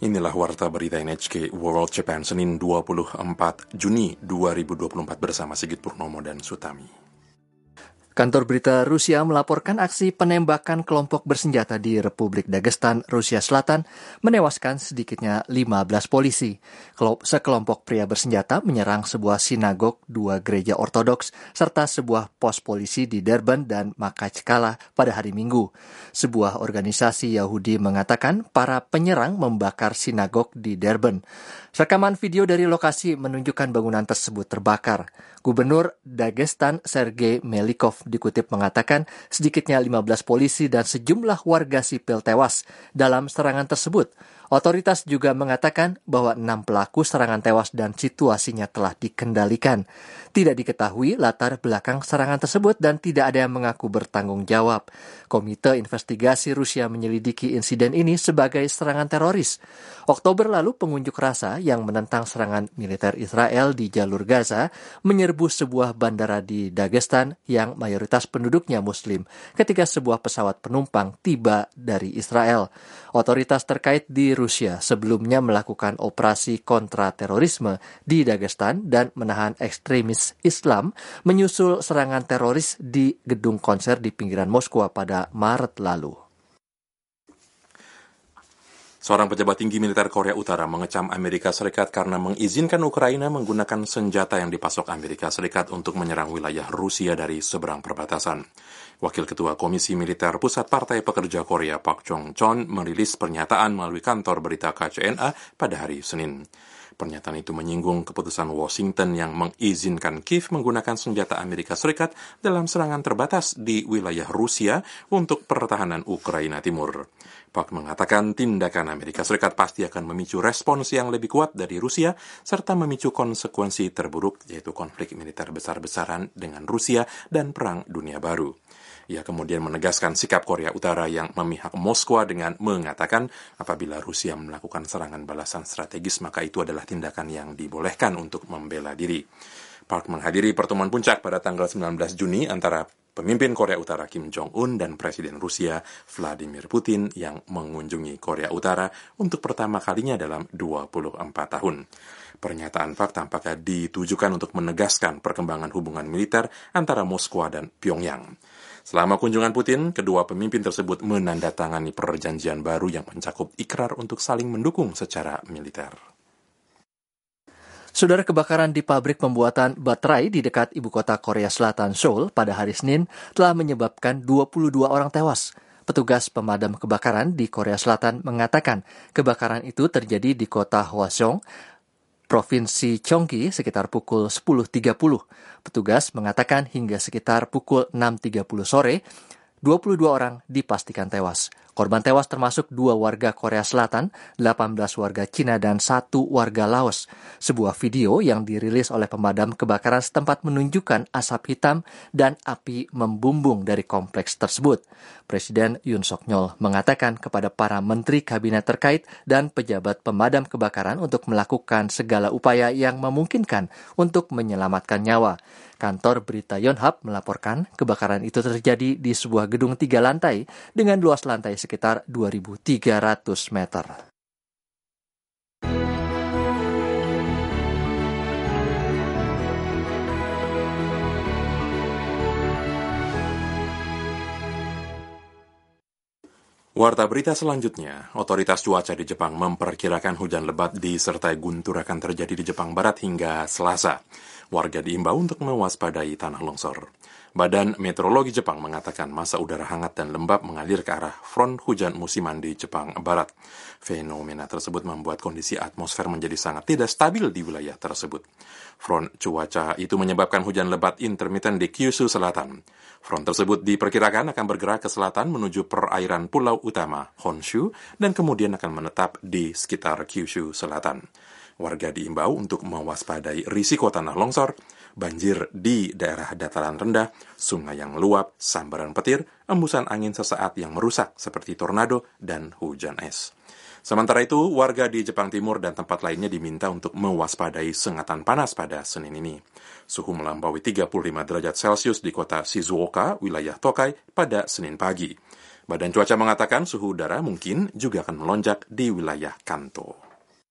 Inilah Warta Berita NHK World Japan Senin 24 Juni 2024 bersama Sigit Purnomo dan Sutami. Kantor berita Rusia melaporkan aksi penembakan kelompok bersenjata di Republik Dagestan, Rusia Selatan, menewaskan sedikitnya 15 polisi. Sekelompok pria bersenjata menyerang sebuah sinagog, 2 gereja ortodoks, serta sebuah pos polisi di Durban dan Makachkala pada hari Minggu. Sebuah organisasi Yahudi mengatakan para penyerang membakar sinagog di Durban. Rekaman video dari lokasi menunjukkan bangunan tersebut terbakar. Gubernur Dagestan Sergei Melikov dikutip mengatakan sedikitnya 15 polisi dan sejumlah warga sipil tewas dalam serangan tersebut. Otoritas juga mengatakan bahwa 6 pelaku serangan tewas dan situasinya telah dikendalikan. Tidak diketahui latar belakang serangan tersebut dan tidak ada yang mengaku bertanggung jawab. Komite Investigasi Rusia menyelidiki insiden ini sebagai serangan teroris. Oktober lalu pengunjuk rasa yang menentang serangan militer Israel di jalur Gaza menyerbu sebuah bandara di Dagestan yang mayoritas penduduknya Muslim ketika sebuah pesawat penumpang tiba dari Israel. Otoritas terkait di Rusia sebelumnya melakukan operasi kontra terorisme di Dagestan dan menahan ekstremis Islam menyusul serangan teroris di gedung konser di pinggiran Moskwa pada Maret lalu. Seorang pejabat tinggi militer Korea Utara mengecam Amerika Serikat karena mengizinkan Ukraina menggunakan senjata yang dipasok Amerika Serikat untuk menyerang wilayah Rusia dari seberang perbatasan. Wakil Ketua Komisi Militer Pusat Partai Pekerja Korea Park Jong-chon merilis pernyataan melalui kantor berita KCNA pada hari Senin. Pernyataan itu menyinggung keputusan Washington yang mengizinkan Kiev menggunakan senjata Amerika Serikat dalam serangan terbatas di wilayah Rusia untuk pertahanan Ukraina Timur. Park mengatakan tindakan Amerika Serikat pasti akan memicu respons yang lebih kuat dari Rusia serta memicu konsekuensi terburuk yaitu konflik militer besar-besaran dengan Rusia dan Perang Dunia Baru. Ia kemudian menegaskan sikap Korea Utara yang memihak Moskwa dengan mengatakan apabila Rusia melakukan serangan balasan strategis maka itu adalah tindakan yang dibolehkan untuk membela diri. Park menghadiri pertemuan puncak pada tanggal 19 Juni antara pemimpin Korea Utara Kim Jong-un dan Presiden Rusia Vladimir Putin yang mengunjungi Korea Utara untuk pertama kalinya dalam 24 tahun. Pernyataan Park tampaknya ditujukan untuk menegaskan perkembangan hubungan militer antara Moskwa dan Pyongyang. Selama kunjungan Putin, kedua pemimpin tersebut menandatangani perjanjian baru yang mencakup ikrar untuk saling mendukung secara militer. Saudara, kebakaran di pabrik pembuatan baterai di dekat ibu kota Korea Selatan, Seoul, pada hari Senin telah menyebabkan 22 orang tewas. Petugas pemadam kebakaran di Korea Selatan mengatakan kebakaran itu terjadi di kota Hwaseong, Provinsi Gyeonggi sekitar pukul 10.30. Petugas mengatakan hingga sekitar pukul 6.30 sore, 22 orang dipastikan tewas. Korban tewas termasuk 2 warga Korea Selatan, 18 warga Cina, dan 1 warga Laos. Sebuah video yang dirilis oleh pemadam kebakaran setempat menunjukkan asap hitam dan api membumbung dari kompleks tersebut. Presiden Yoon Suk-yeol mengatakan kepada para menteri kabinet terkait dan pejabat pemadam kebakaran untuk melakukan segala upaya yang memungkinkan untuk menyelamatkan nyawa. Kantor berita Yonhap melaporkan kebakaran itu terjadi di sebuah gedung 3 lantai dengan luas lantai sekitar 2.300 meter. Warta berita selanjutnya, otoritas cuaca di Jepang memperkirakan hujan lebat disertai guntur akan terjadi di Jepang Barat hingga Selasa. Warga diimbau untuk mewaspadai tanah longsor. Badan Meteorologi Jepang mengatakan massa udara hangat dan lembab mengalir ke arah front hujan musiman di Jepang Barat. Fenomena tersebut membuat kondisi atmosfer menjadi sangat tidak stabil di wilayah tersebut. Front cuaca itu menyebabkan hujan lebat intermittent di Kyushu Selatan. Front tersebut diperkirakan akan bergerak ke selatan menuju perairan pulau utama Honshu dan kemudian akan menetap di sekitar Kyushu Selatan. Warga diimbau untuk mewaspadai risiko tanah longsor, banjir di daerah dataran rendah, sungai yang meluap, sambaran petir, embusan angin sesaat yang merusak seperti tornado dan hujan es. Sementara itu, warga di Jepang Timur dan tempat lainnya diminta untuk mewaspadai sengatan panas pada Senin ini. Suhu melampaui 35 derajat Celcius di kota Shizuoka, wilayah Tokai, pada Senin pagi. Badan Cuaca mengatakan suhu udara mungkin juga akan melonjak di wilayah Kanto.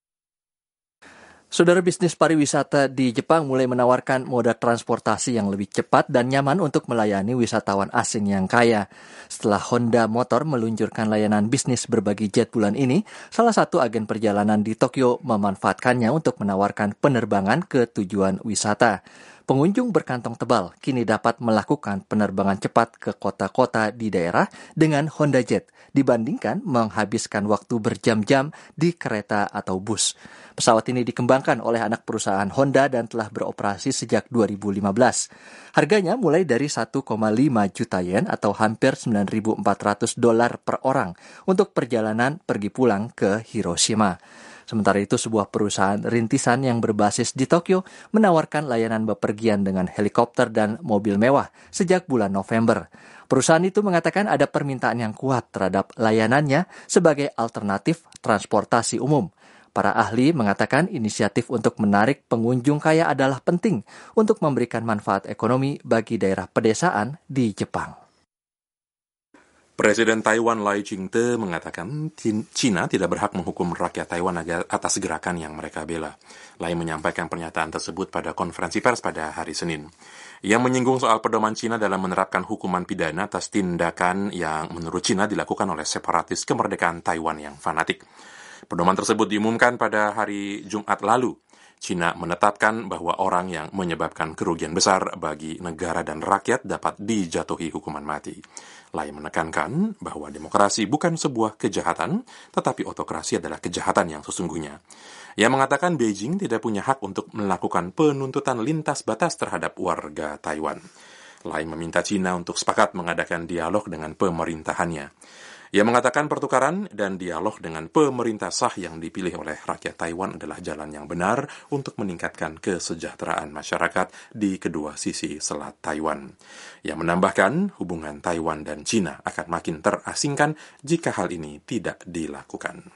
Saudara, bisnis pariwisata di Jepang mulai menawarkan moda transportasi yang lebih cepat dan nyaman untuk melayani wisatawan asing yang kaya. Setelah Honda Motor meluncurkan layanan bisnis berbagi jet bulan ini, salah satu agen perjalanan di Tokyo memanfaatkannya untuk menawarkan penerbangan ke tujuan wisata. Pengunjung berkantong tebal kini dapat melakukan penerbangan cepat ke kota-kota di daerah dengan Honda Jet dibandingkan menghabiskan waktu berjam-jam di kereta atau bus. Pesawat ini dikembangkan oleh anak perusahaan Honda dan telah beroperasi sejak 2015. Harganya mulai dari 1,5 juta yen atau hampir $9.400 per orang untuk perjalanan pergi pulang ke Hiroshima. Sementara itu, sebuah perusahaan rintisan yang berbasis di Tokyo menawarkan layanan bepergian dengan helikopter dan mobil mewah sejak bulan November. Perusahaan itu mengatakan ada permintaan yang kuat terhadap layanannya sebagai alternatif transportasi umum. Para ahli mengatakan inisiatif untuk menarik pengunjung kaya adalah penting untuk memberikan manfaat ekonomi bagi daerah pedesaan di Jepang. Presiden Taiwan Lai Ching-te mengatakan China tidak berhak menghukum rakyat Taiwan atas gerakan yang mereka bela. Lai menyampaikan pernyataan tersebut pada konferensi pers pada hari Senin. Ia menyinggung soal pedoman China dalam menerapkan hukuman pidana atas tindakan yang menurut China dilakukan oleh separatis kemerdekaan Taiwan yang fanatik. Pedoman tersebut diumumkan pada hari Jumat lalu. China menetapkan bahwa orang yang menyebabkan kerugian besar bagi negara dan rakyat dapat dijatuhi hukuman mati. Lai menekankan bahwa demokrasi bukan sebuah kejahatan, tetapi autokrasi adalah kejahatan yang sesungguhnya. Ia mengatakan Beijing tidak punya hak untuk melakukan penuntutan lintas batas terhadap warga Taiwan. Lai meminta China untuk sepakat mengadakan dialog dengan pemerintahannya. Ia mengatakan pertukaran dan dialog dengan pemerintah sah yang dipilih oleh rakyat Taiwan adalah jalan yang benar untuk meningkatkan kesejahteraan masyarakat di kedua sisi selat Taiwan. Ia menambahkan hubungan Taiwan dan China akan makin terasingkan jika hal ini tidak dilakukan.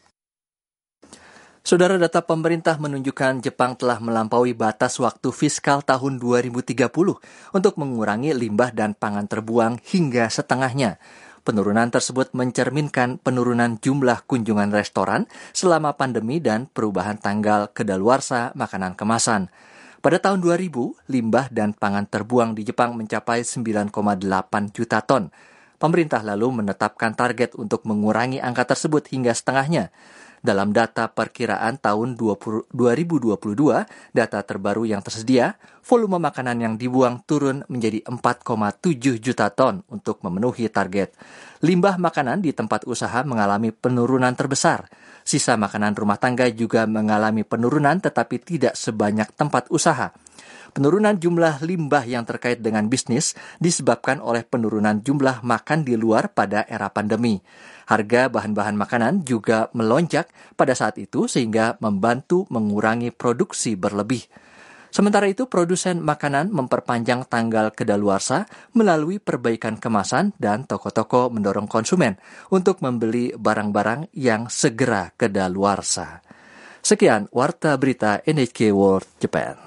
Saudara, data pemerintah menunjukkan Jepang telah melampaui batas waktu fiskal tahun 2030 untuk mengurangi limbah dan pangan terbuang hingga setengahnya. Penurunan tersebut mencerminkan penurunan jumlah kunjungan restoran selama pandemi dan perubahan tanggal kedaluarsa makanan kemasan. Pada tahun 2000, limbah dan pangan terbuang di Jepang mencapai 9,8 juta ton. Pemerintah lalu menetapkan target untuk mengurangi angka tersebut hingga setengahnya. Dalam data perkiraan tahun 2022, data terbaru yang tersedia, volume makanan yang dibuang turun menjadi 4,7 juta ton untuk memenuhi target. Limbah makanan di tempat usaha mengalami penurunan terbesar. Sisa makanan rumah tangga juga mengalami penurunan tetapi tidak sebanyak tempat usaha. Penurunan jumlah limbah yang terkait dengan bisnis disebabkan oleh penurunan jumlah makan di luar pada era pandemi. Harga bahan-bahan makanan juga melonjak pada saat itu sehingga membantu mengurangi produksi berlebih. Sementara itu, produsen makanan memperpanjang tanggal kedaluarsa melalui perbaikan kemasan dan toko-toko mendorong konsumen untuk membeli barang-barang yang segera kedaluarsa. Sekian Warta Berita NHK World Japan.